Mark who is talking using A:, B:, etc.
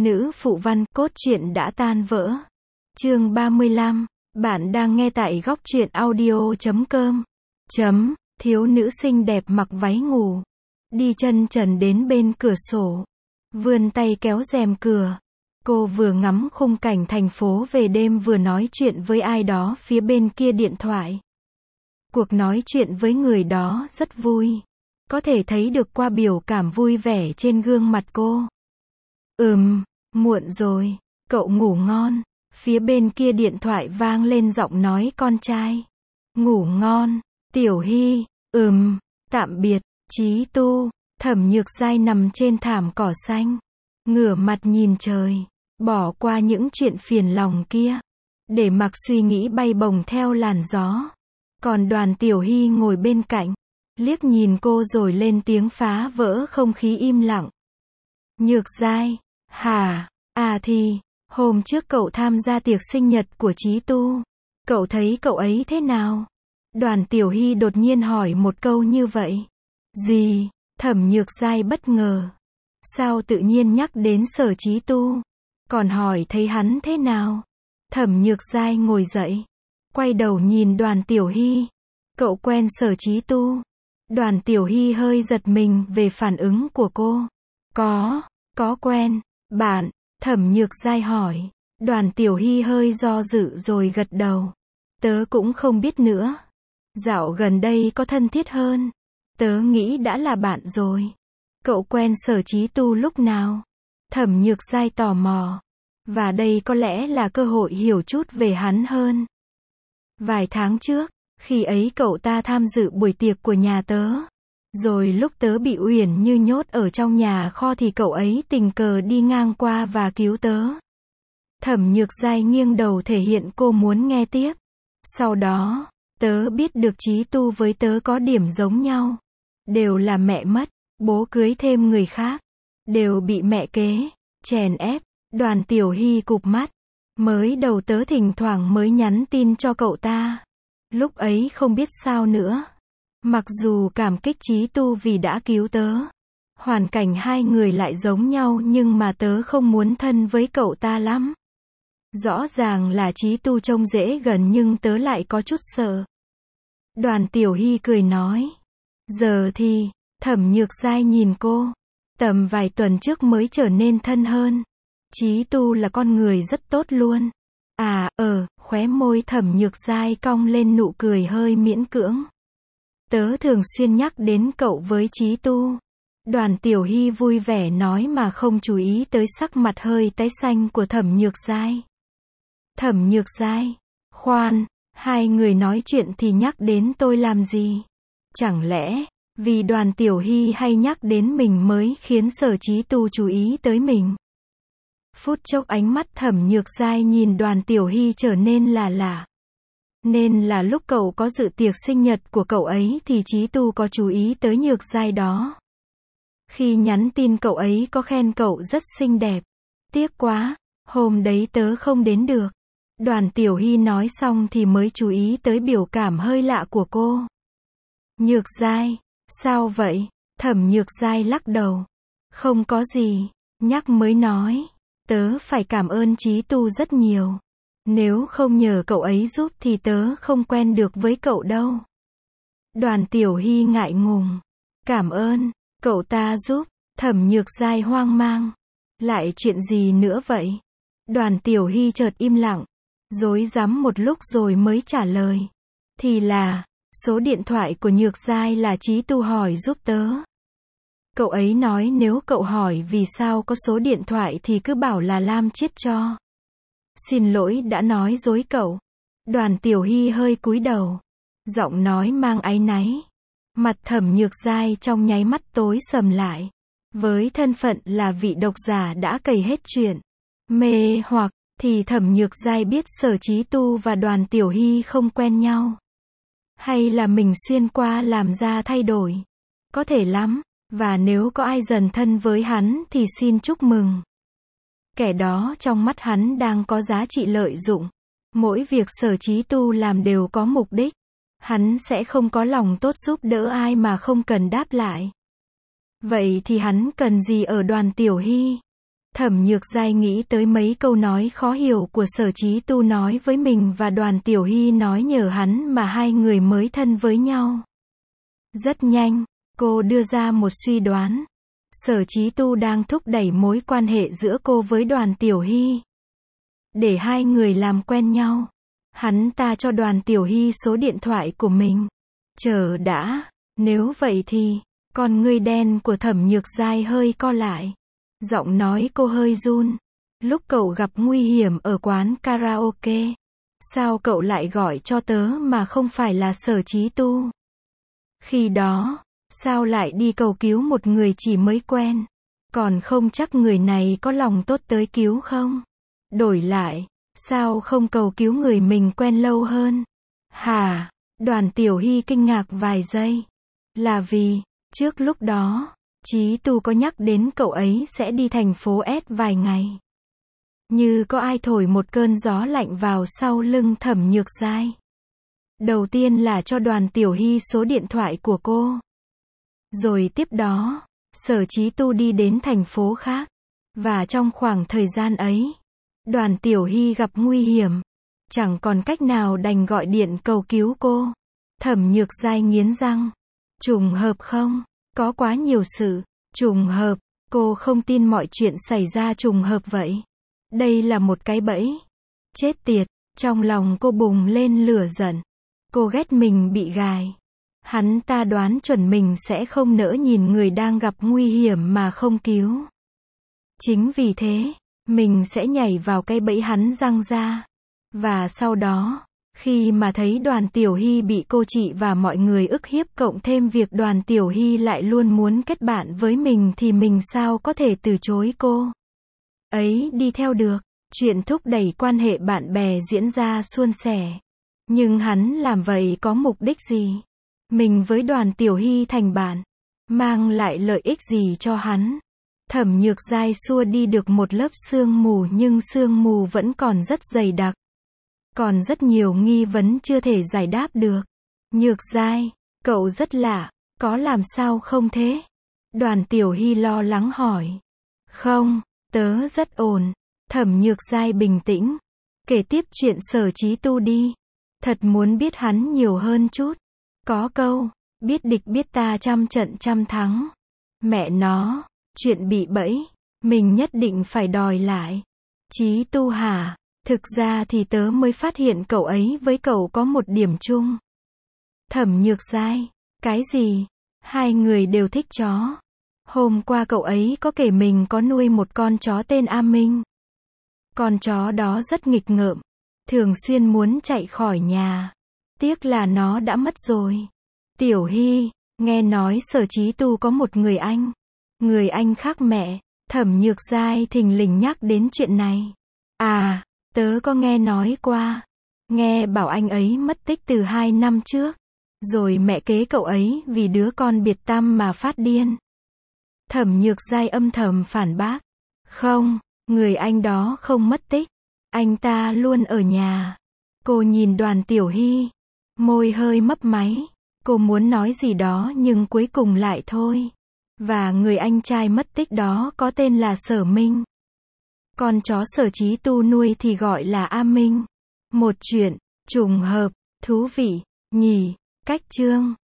A: Nữ phụ văn, cốt truyện đã tan vỡ. Chương 35. Bạn đang nghe tại góc truyện audio.com. Thiếu nữ xinh đẹp mặc váy ngủ, đi chân trần đến bên cửa sổ, vươn tay kéo rèm cửa. Cô vừa ngắm khung cảnh thành phố về đêm vừa nói chuyện với ai đó phía bên kia điện thoại. Cuộc nói chuyện với người đó rất vui. Có thể thấy được qua biểu cảm vui vẻ trên gương mặt cô. Muộn rồi, cậu ngủ ngon. Phía bên kia điện thoại vang lên giọng nói con trai. Ngủ ngon, Tiểu Hy. Tạm biệt, Chí Tu. Thẩm Nhược Giai nằm trên thảm cỏ xanh, ngửa mặt nhìn trời, bỏ qua những chuyện phiền lòng kia, để mặc suy nghĩ bay bổng theo làn gió. Còn Đoàn Tiểu Hy ngồi bên cạnh, liếc nhìn cô rồi lên tiếng phá vỡ không khí im lặng. Nhược Giai, hả? Thì, hôm trước cậu tham gia tiệc sinh nhật của Chí Tu. Cậu thấy cậu ấy thế nào? Đoàn Tiểu Hy đột nhiên hỏi một câu như vậy. Gì? Thẩm Nhược Giai bất ngờ. Sao tự nhiên nhắc đến Sở Chí Tu? Còn hỏi thấy hắn thế nào? Thẩm Nhược Giai ngồi dậy, quay đầu nhìn Đoàn Tiểu Hy. Cậu quen Sở Chí Tu? Đoàn Tiểu Hy hơi giật mình về phản ứng của cô. Có quen. Bạn? Thẩm Nhược Giai hỏi. Đoàn Tiểu Hy hơi do dự rồi gật đầu. Tớ cũng không biết nữa. Dạo gần đây có thân thiết hơn. Tớ nghĩ đã là bạn rồi. Cậu quen Sở Chí Tu lúc nào? Thẩm Nhược Giai tò mò. Và đây có lẽ là cơ hội hiểu chút về hắn hơn. Vài tháng trước, khi ấy cậu ta tham dự buổi tiệc của nhà tớ. Rồi lúc tớ bị Uyển Như nhốt ở trong nhà kho thì cậu ấy tình cờ đi ngang qua và cứu tớ. Thẩm Nhược Giai nghiêng đầu thể hiện cô muốn nghe tiếp. Sau đó, tớ biết được Chí Tu với tớ có điểm giống nhau. Đều là mẹ mất, bố cưới thêm người khác. Đều bị mẹ kế, chèn ép. Đoàn Tiểu Hy cụp mắt. Mới đầu tớ thỉnh thoảng mới nhắn tin cho cậu ta. Lúc ấy không biết sao nữa. Mặc dù cảm kích Chí Tu vì đã cứu tớ. Hoàn cảnh hai người lại giống nhau nhưng mà tớ không muốn thân với cậu ta lắm. Rõ ràng là Chí Tu trông dễ gần nhưng tớ lại có chút sợ. Đoàn Tiểu Hy cười nói. Giờ thì, Thẩm Nhược Giai nhìn cô. Tầm vài tuần trước mới trở nên thân hơn. Chí Tu là con người rất tốt luôn. Khóe môi Thẩm Nhược Giai cong lên nụ cười hơi miễn cưỡng. Tớ thường xuyên nhắc đến cậu với Chí Tu. Đoàn Tiểu Hy vui vẻ nói mà không chú ý tới sắc mặt hơi tái xanh của Thẩm Nhược Giai. Thẩm Nhược Giai, khoan, hai người nói chuyện thì nhắc đến tôi làm gì? Chẳng lẽ, vì Đoàn Tiểu Hy hay nhắc đến mình mới khiến Sở Chí Tu chú ý tới mình? Phút chốc ánh mắt Thẩm Nhược Giai nhìn Đoàn Tiểu Hy trở nên là lạ. Nên là lúc cậu có dự tiệc sinh nhật của cậu ấy thì Chí Tu có chú ý tới Nhược Giai đó. Khi nhắn tin cậu ấy có khen cậu rất xinh đẹp. Tiếc quá, hôm đấy tớ không đến được. Đoàn Tiểu Hy nói xong thì mới chú ý tới biểu cảm hơi lạ của cô. Nhược Giai, sao vậy? Thẩm Nhược Giai lắc đầu. Không có gì, nhắc mới nói. Tớ phải cảm ơn Chí Tu rất nhiều. Nếu không nhờ cậu ấy giúp thì tớ không quen được với cậu đâu. Đoàn Tiểu Hy ngại ngùng. Cảm ơn, cậu ta giúp. Thẩm Nhược Giai hoang mang. Lại chuyện gì nữa vậy? Đoàn Tiểu Hy chợt im lặng, rối rắm một lúc rồi mới trả lời. Thì là, số điện thoại của Nhược Giai là Chí Tu hỏi giúp tớ. Cậu ấy nói nếu cậu hỏi vì sao có số điện thoại thì cứ bảo là Lam Chiết cho. Xin lỗi đã nói dối cậu. Đoàn Tiểu Hy hơi cúi đầu, giọng nói mang áy náy. Mặt Thẩm Nhược Giai trong nháy mắt tối sầm lại. Với thân phận là vị độc giả đã cày hết chuyện mê hoặc, thì Thẩm Nhược Giai biết Sở Chí Tu và Đoàn Tiểu Hy không quen nhau. Hay là mình xuyên qua làm ra thay đổi? Có thể lắm, và nếu có ai dần thân với hắn thì xin chúc mừng. Kẻ đó trong mắt hắn đang có giá trị lợi dụng. Mỗi việc Sở Chí Tu làm đều có mục đích. Hắn sẽ không có lòng tốt giúp đỡ ai mà không cần đáp lại. Vậy thì hắn cần gì ở Đoàn Tiểu Hy? Thẩm Nhược Giai nghĩ tới mấy câu nói khó hiểu của Sở Chí Tu nói với mình và Đoàn Tiểu Hy nói nhờ hắn mà hai người mới thân với nhau. Rất nhanh, cô đưa ra một suy đoán. Sở Chí Tu đang thúc đẩy mối quan hệ giữa cô với Đoàn Tiểu Hy. Để hai người làm quen nhau. Hắn ta cho Đoàn Tiểu Hy số điện thoại của mình. Chờ đã, nếu vậy thì, con ngươi đen của Thẩm Nhược Giai hơi co lại. Giọng nói cô hơi run. Lúc cậu gặp nguy hiểm ở quán karaoke, sao cậu lại gọi cho tớ mà không phải là Sở Chí Tu? Khi đó, sao lại đi cầu cứu một người chỉ mới quen? Còn không chắc người này có lòng tốt tới cứu không? Đổi lại, sao không cầu cứu người mình quen lâu hơn? Hả? Đoàn Tiểu Hy kinh ngạc vài giây. Là vì, trước lúc đó, Chí Tu có nhắc đến cậu ấy sẽ đi thành phố S vài ngày. Như có ai thổi một cơn gió lạnh vào sau lưng Thẩm Nhược Giai. Đầu tiên là cho Đoàn Tiểu Hy số điện thoại của cô. Rồi tiếp đó, Sở Chí Tu đi đến thành phố khác. Và trong khoảng thời gian ấy, Đoàn Tiểu Hy gặp nguy hiểm. Chẳng còn cách nào đành gọi điện cầu cứu cô. Thẩm Nhược Giai nghiến răng. Trùng hợp không? Có quá nhiều sự trùng hợp, cô không tin mọi chuyện xảy ra trùng hợp vậy. Đây là một cái bẫy. Chết tiệt, trong lòng cô bùng lên lửa giận. Cô ghét mình bị gài. Hắn ta đoán chuẩn mình sẽ không nỡ nhìn người đang gặp nguy hiểm mà không cứu. Chính vì thế, mình sẽ nhảy vào cái bẫy hắn giăng ra. Và sau đó, khi mà thấy Đoàn Tiểu Hy bị cô chị và mọi người ức hiếp cộng thêm việc Đoàn Tiểu Hy lại luôn muốn kết bạn với mình thì mình sao có thể từ chối cô ấy đi theo được. Chuyện thúc đẩy quan hệ bạn bè diễn ra suôn sẻ. Nhưng hắn làm vậy có mục đích gì? Mình với Đoàn Tiểu Hy thành bạn, mang lại lợi ích gì cho hắn? Thẩm Nhược Giai xua đi được một lớp sương mù nhưng sương mù vẫn còn rất dày đặc. Còn rất nhiều nghi vấn chưa thể giải đáp được. Nhược Giai, cậu rất lạ, có làm sao không thế? Đoàn Tiểu Hy lo lắng hỏi. Không, tớ rất ổn. Thẩm Nhược Giai bình tĩnh. Kể tiếp chuyện Sở Chí Tu đi. Thật muốn biết hắn nhiều hơn chút. Có câu, biết địch biết ta trăm trận trăm thắng. Mẹ nó, chuyện bị bẫy, mình nhất định phải đòi lại. Chí Tu hả? Thực ra thì tớ mới phát hiện cậu ấy với cậu có một điểm chung. Thẩm Nhược Giai, cái gì? Hai người đều thích chó. Hôm qua cậu ấy có kể mình có nuôi một con chó tên A Minh. Con chó đó rất nghịch ngợm, thường xuyên muốn chạy khỏi nhà. Tiếc là nó đã mất rồi. Tiểu Hy, nghe nói Sở Chí Tu có một người anh. Người anh khác mẹ. Thẩm Nhược Giai thình lình nhắc đến chuyện này. À, tớ có nghe nói qua. Nghe bảo anh ấy mất tích từ 2 năm trước. Rồi mẹ kế cậu ấy vì đứa con biệt tăm mà phát điên. Thẩm Nhược Giai âm thầm phản bác. Không, người anh đó không mất tích. Anh ta luôn ở nhà. Cô nhìn Đoàn Tiểu Hy. Môi hơi mấp máy. Cô muốn nói gì đó nhưng cuối cùng lại thôi. Và người anh trai mất tích đó có tên là Sở Minh. Con chó Sở Chí Tu nuôi thì gọi là A Minh. Một chuyện, trùng hợp, thú vị, nhỉ. Cách chương